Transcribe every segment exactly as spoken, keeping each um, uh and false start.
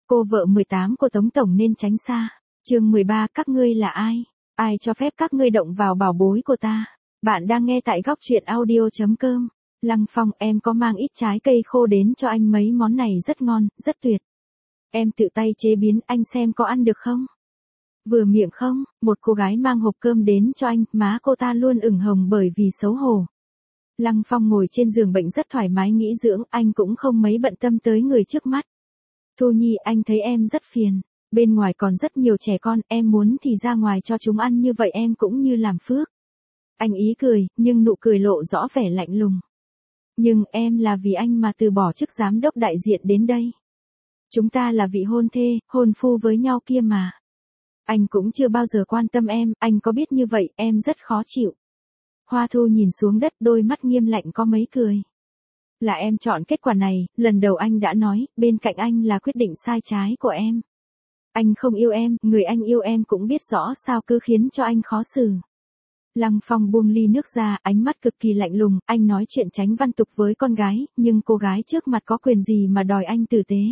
Cô vợ mười tám của Tống Tổng nên tránh xa. Chương mười ba, các ngươi là ai? Ai cho phép các ngươi động vào bảo bối của ta? Bạn đang nghe tại góc truyện audio.com. Lăng Phong, em có mang ít trái cây khô đến cho anh, mấy món này rất ngon, rất tuyệt. Em tự tay chế biến, anh xem có ăn được không? Vừa miệng không? Một cô gái mang hộp cơm đến cho anh, má cô ta luôn ửng hồng bởi vì xấu hổ. Lăng Phong ngồi trên giường bệnh rất thoải mái nghỉ dưỡng, anh cũng không mấy bận tâm tới người trước mắt. Thu Nhi, anh thấy em rất phiền. Bên ngoài còn rất nhiều trẻ con, em muốn thì ra ngoài cho chúng ăn, như vậy em cũng như làm phước. Anh ý cười, nhưng nụ cười lộ rõ vẻ lạnh lùng. Nhưng em là vì anh mà từ bỏ chức giám đốc đại diện đến đây. Chúng ta là vị hôn thê, hôn phu với nhau kia mà. Anh cũng chưa bao giờ quan tâm em, anh có biết như vậy em rất khó chịu. Hoa Thu nhìn xuống đất, đôi mắt nghiêm lạnh có mấy cười. Là em chọn kết quả này, lần đầu anh đã nói, bên cạnh anh là quyết định sai trái của em. Anh không yêu em, người anh yêu em cũng biết rõ, sao cứ khiến cho anh khó xử. Lăng Phong buông ly nước ra, ánh mắt cực kỳ lạnh lùng, anh nói chuyện tránh văn tục với con gái, nhưng cô gái trước mặt có quyền gì mà đòi anh tử tế.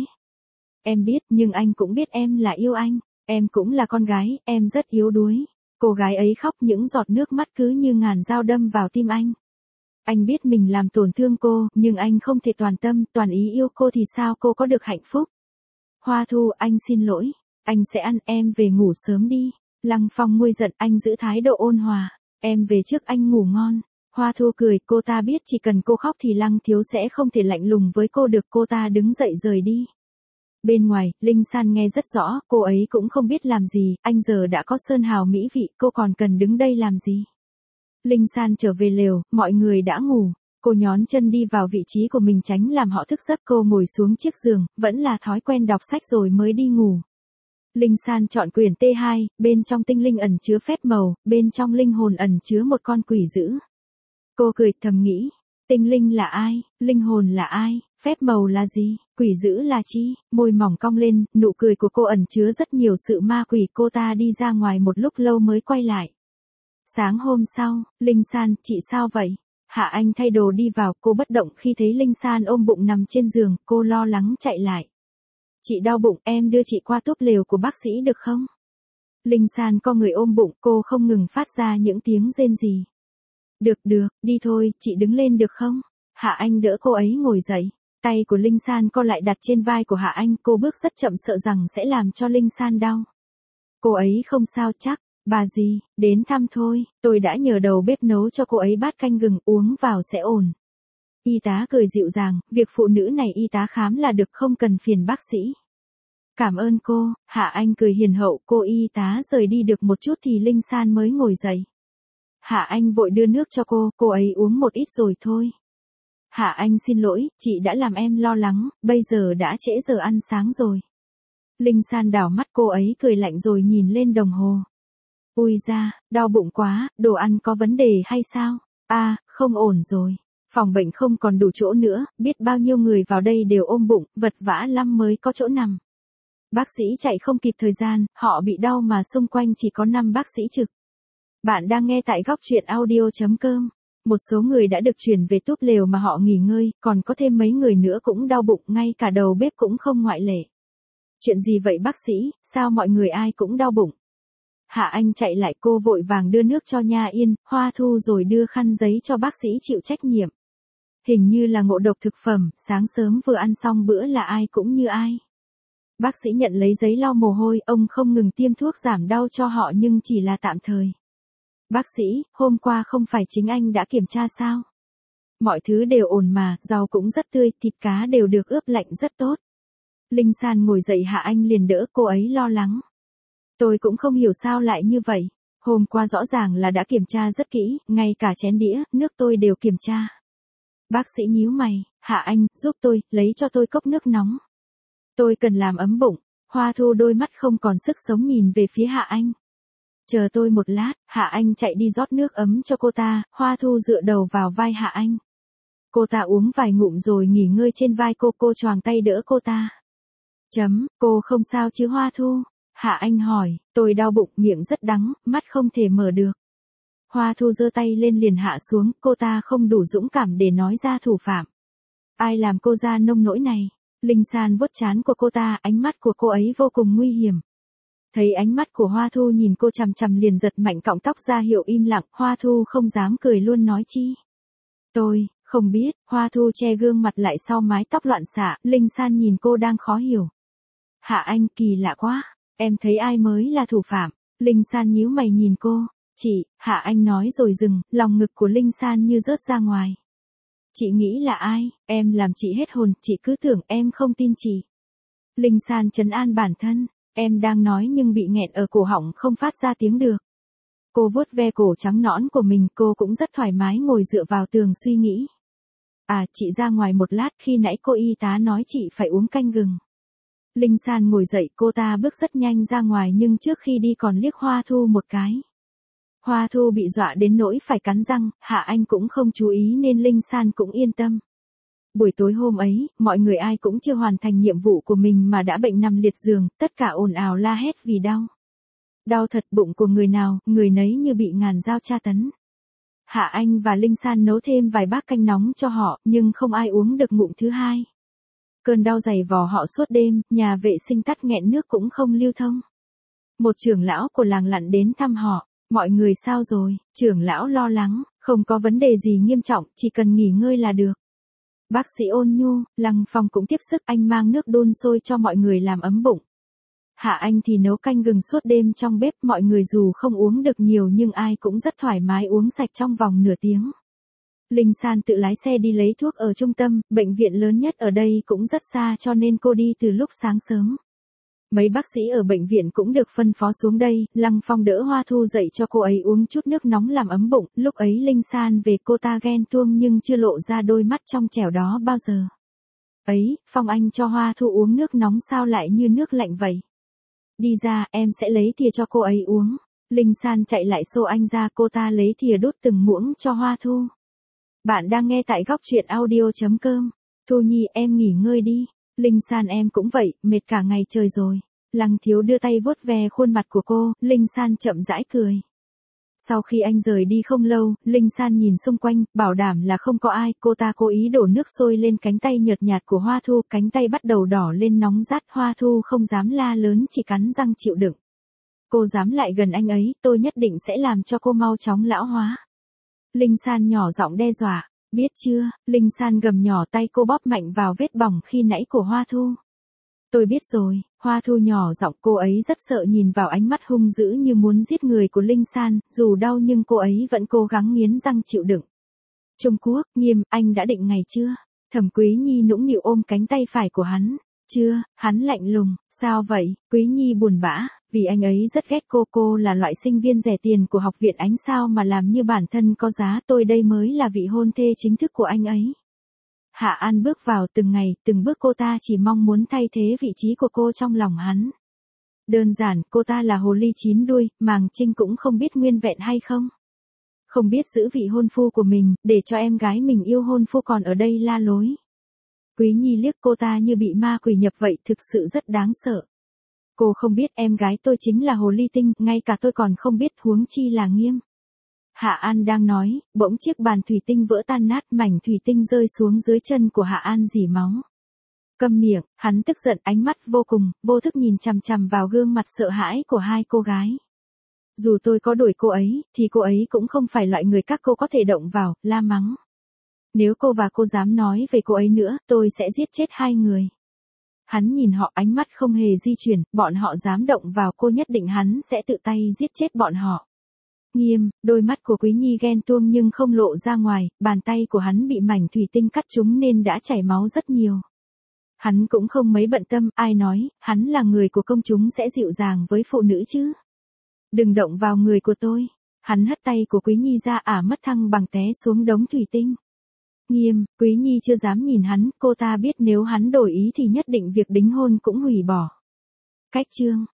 Em biết, nhưng anh cũng biết em là yêu anh, em cũng là con gái, em rất yếu đuối. Cô gái ấy khóc, những giọt nước mắt cứ như ngàn dao đâm vào tim anh. Anh biết mình làm tổn thương cô, nhưng anh không thể toàn tâm, toàn ý yêu cô thì sao cô có được hạnh phúc. Hoa Thu, anh xin lỗi, anh sẽ ăn, em về ngủ sớm đi. Lăng Phong nguôi giận, anh giữ thái độ ôn hòa, em về trước, anh ngủ ngon. Hoa Thu cười, cô ta biết chỉ cần cô khóc thì Lăng Thiếu sẽ không thể lạnh lùng với cô được, cô ta đứng dậy rời đi. Bên ngoài, Linh San nghe rất rõ, cô ấy cũng không biết làm gì, anh giờ đã có sơn hào mỹ vị, cô còn cần đứng đây làm gì. Linh San trở về lều, mọi người đã ngủ, cô nhón chân đi vào vị trí của mình tránh làm họ thức giấc, cô ngồi xuống chiếc giường, vẫn là thói quen đọc sách rồi mới đi ngủ. Linh San chọn quyển T hai, bên trong tinh linh ẩn chứa phép màu, bên trong linh hồn ẩn chứa một con quỷ dữ. Cô cười thầm nghĩ, tinh linh là ai, linh hồn là ai, phép màu là gì, quỷ dữ là chi, môi mỏng cong lên, nụ cười của cô ẩn chứa rất nhiều sự ma quỷ. Cô ta đi ra ngoài một lúc lâu mới quay lại. Sáng hôm sau, Linh San, chị sao vậy? Hạ Anh thay đồ đi vào, cô bất động khi thấy Linh San ôm bụng nằm trên giường, cô lo lắng chạy lại. Chị đau bụng, em đưa chị qua túp lều của bác sĩ được không? Linh San co người ôm bụng, cô không ngừng phát ra những tiếng rên rỉ. Được được, đi thôi, chị đứng lên được không? Hạ Anh đỡ cô ấy ngồi dậy. Tay của Linh San co lại đặt trên vai của Hạ Anh, cô bước rất chậm sợ rằng sẽ làm cho Linh San đau. Cô ấy không sao chắc, bà gì, đến thăm thôi, tôi đã nhờ đầu bếp nấu cho cô ấy bát canh gừng, uống vào sẽ ổn. Y tá cười dịu dàng, việc phụ nữ này y tá khám là được, không cần phiền bác sĩ. Cảm ơn cô, Hạ Anh cười hiền hậu, cô y tá rời đi được một chút thì Linh San mới ngồi dậy. Hạ Anh vội đưa nước cho cô, cô ấy uống một ít rồi thôi. Hạ Anh xin lỗi, chị đã làm em lo lắng, bây giờ đã trễ giờ ăn sáng rồi. Linh San đảo mắt, cô ấy cười lạnh rồi nhìn lên đồng hồ. Ui da, đau bụng quá, đồ ăn có vấn đề hay sao? À, không ổn rồi. Phòng bệnh không còn đủ chỗ nữa, biết bao nhiêu người vào đây đều ôm bụng, vật vã lắm mới có chỗ nằm. Bác sĩ chạy không kịp thời gian, họ bị đau mà xung quanh chỉ có năm bác sĩ trực. Bạn đang nghe tại góc truyện audio.com. Một số người đã được chuyển về túp lều mà họ nghỉ ngơi, còn có thêm mấy người nữa cũng đau bụng, ngay cả đầu bếp cũng không ngoại lệ. Chuyện gì vậy bác sĩ, sao mọi người ai cũng đau bụng? Hạ Anh chạy lại, cô vội vàng đưa nước cho Nha Yên, Hoa Thu rồi đưa khăn giấy cho bác sĩ chịu trách nhiệm. Hình như là ngộ độc thực phẩm, sáng sớm vừa ăn xong bữa là ai cũng như ai. Bác sĩ nhận lấy giấy lau mồ hôi, ông không ngừng tiêm thuốc giảm đau cho họ nhưng chỉ là tạm thời. Bác sĩ, hôm qua không phải chính anh đã kiểm tra sao? Mọi thứ đều ổn mà, rau cũng rất tươi, thịt cá đều được ướp lạnh rất tốt. Linh San ngồi dậy, Hạ Anh liền đỡ cô ấy lo lắng. Tôi cũng không hiểu sao lại như vậy. Hôm qua rõ ràng là đã kiểm tra rất kỹ, ngay cả chén đĩa, nước tôi đều kiểm tra. Bác sĩ nhíu mày, Hạ Anh, giúp tôi, lấy cho tôi cốc nước nóng. Tôi cần làm ấm bụng. Hoa Thu đôi mắt không còn sức sống nhìn về phía Hạ Anh. Chờ tôi một lát, Hạ Anh chạy đi rót nước ấm cho cô ta, Hoa Thu dựa đầu vào vai Hạ Anh. Cô ta uống vài ngụm rồi nghỉ ngơi trên vai cô, cô choàng tay đỡ cô ta. Chấm, cô không sao chứ Hoa Thu? Hạ Anh hỏi, tôi đau bụng, miệng rất đắng, mắt không thể mở được. Hoa Thu giơ tay lên liền hạ xuống, cô ta không đủ dũng cảm để nói ra thủ phạm. Ai làm cô ra nông nỗi này? Linh San vuốt trán của cô ta, ánh mắt của cô ấy vô cùng nguy hiểm. Thấy ánh mắt của Hoa Thu nhìn cô chằm chằm liền giật mạnh cọng tóc ra hiệu im lặng, Hoa Thu không dám cười luôn nói chi. Tôi, không biết, Hoa Thu che gương mặt lại sau mái tóc loạn xạ, Linh San nhìn cô đang khó hiểu. Hạ Anh, kỳ lạ quá, em thấy ai mới là thủ phạm? Linh San nhíu mày nhìn cô, chị, Hạ Anh nói rồi dừng, lòng ngực của Linh San như rớt ra ngoài. Chị nghĩ là ai, em làm chị hết hồn, chị cứ tưởng em không tin chị. Linh San trấn an bản thân, em đang nói nhưng bị nghẹn ở cổ họng không phát ra tiếng được. Cô vuốt ve cổ trắng nõn của mình, cô cũng rất thoải mái ngồi dựa vào tường suy nghĩ. À, chị ra ngoài một lát, khi nãy cô y tá nói chị phải uống canh gừng. Linh San ngồi dậy, cô ta bước rất nhanh ra ngoài nhưng trước khi đi còn liếc Hoa Thu một cái. Hoa Thu bị dọa đến nỗi phải cắn răng, Hạ Anh cũng không chú ý nên Linh San cũng yên tâm. Buổi tối hôm ấy, mọi người ai cũng chưa hoàn thành nhiệm vụ của mình mà đã bệnh nằm liệt giường, tất cả ồn ào la hét vì đau. Đau thật, bụng của người nào, người nấy như bị ngàn dao tra tấn. Hạ Anh và Linh San nấu thêm vài bát canh nóng cho họ, nhưng không ai uống được ngụm thứ hai. Cơn đau dày vò họ suốt đêm, nhà vệ sinh tắc nghẹn nước cũng không lưu thông. Một trưởng lão của làng lặn đến thăm họ, mọi người sao rồi, trưởng lão lo lắng, không có vấn đề gì nghiêm trọng, chỉ cần nghỉ ngơi là được. Bác sĩ ôn nhu, Lăng Phong cũng tiếp sức, anh mang nước đun sôi cho mọi người làm ấm bụng. Hạ Anh thì nấu canh gừng suốt đêm trong bếp, mọi người dù không uống được nhiều nhưng ai cũng rất thoải mái uống sạch trong vòng nửa tiếng. Linh San tự lái xe đi lấy thuốc ở trung tâm, bệnh viện lớn nhất ở đây cũng rất xa cho nên cô đi từ lúc sáng sớm. Mấy bác sĩ ở bệnh viện cũng được phân phó xuống đây, Lăng Phong đỡ Hoa Thu dậy cho cô ấy uống chút nước nóng làm ấm bụng, lúc ấy Linh San về cô ta ghen tuông nhưng chưa lộ ra đôi mắt trong trẻo đó bao giờ. Ấy, Phong anh cho Hoa Thu uống nước nóng sao lại như nước lạnh vậy? Đi ra, em sẽ lấy thìa cho cô ấy uống. Linh San chạy lại xô anh ra, cô ta lấy thìa đút từng muỗng cho Hoa Thu. Bạn đang nghe tại góc truyện audio.com. Thu Nhi, em nghỉ ngơi đi. Linh San, em cũng vậy, mệt cả ngày trời rồi. Lăng Thiếu đưa tay vuốt ve khuôn mặt của cô, Linh San chậm rãi cười. Sau khi anh rời đi không lâu, Linh San nhìn xung quanh, bảo đảm là không có ai, cô ta cố ý đổ nước sôi lên cánh tay nhợt nhạt của Hoa Thu, cánh tay bắt đầu đỏ lên nóng rát, Hoa Thu không dám la lớn, chỉ cắn răng chịu đựng. Cô dám lại gần anh ấy, tôi nhất định sẽ làm cho cô mau chóng lão hóa. Linh San nhỏ giọng đe dọa, biết chưa, Linh San gầm nhỏ, tay cô bóp mạnh vào vết bỏng khi nãy của Hoa Thu. Tôi biết rồi, Hoa Thu nhỏ giọng, cô ấy rất sợ nhìn vào ánh mắt hung dữ như muốn giết người của Linh San, dù đau nhưng cô ấy vẫn cố gắng nghiến răng chịu đựng. Trung Quốc, Nghiêm, anh đã định ngày chưa? Thẩm Quý Nhi nũng nịu ôm cánh tay phải của hắn. Chưa, hắn lạnh lùng, sao vậy? Quý Nhi buồn bã, vì anh ấy rất ghét cô, cô là loại sinh viên rẻ tiền của học viện Ánh Sao mà làm như bản thân có giá, tôi đây mới là vị hôn thê chính thức của anh ấy. Hạ An bước vào, từng ngày, từng bước cô ta chỉ mong muốn thay thế vị trí của cô trong lòng hắn. Đơn giản, cô ta là hồ ly chín đuôi, Màng Trinh cũng không biết nguyên vẹn hay không. Không biết giữ vị hôn phu của mình, để cho em gái mình yêu hôn phu còn ở đây la lối. Quý Nhi liếc cô ta như bị ma quỷ nhập vậy, thực sự rất đáng sợ. Cô không biết em gái tôi chính là hồ ly tinh, ngay cả tôi còn không biết, huống chi là Nghiêm. Hạ An đang nói, bỗng chiếc bàn thủy tinh vỡ tan nát, mảnh thủy tinh rơi xuống dưới chân của Hạ An rỉ máu. Câm miệng, hắn tức giận, ánh mắt vô cùng, vô thức nhìn chằm chằm vào gương mặt sợ hãi của hai cô gái. Dù tôi có đuổi cô ấy, thì cô ấy cũng không phải loại người các cô có thể động vào, la mắng. Nếu cô và cô dám nói về cô ấy nữa, tôi sẽ giết chết hai người. Hắn nhìn họ, ánh mắt không hề di chuyển, bọn họ dám động vào cô nhất định hắn sẽ tự tay giết chết bọn họ. Nghiêm, đôi mắt của Quý Nhi ghen tuông nhưng không lộ ra ngoài, bàn tay của hắn bị mảnh thủy tinh cắt trúng nên đã chảy máu rất nhiều. Hắn cũng không mấy bận tâm, ai nói, hắn là người của công chúng sẽ dịu dàng với phụ nữ chứ. Đừng động vào người của tôi. Hắn hất tay của Quý Nhi ra, ả mất thăng bằng té xuống đống thủy tinh. Nghiêm, Quý Nhi chưa dám nhìn hắn, cô ta biết nếu hắn đổi ý thì nhất định việc đính hôn cũng hủy bỏ. Cách chương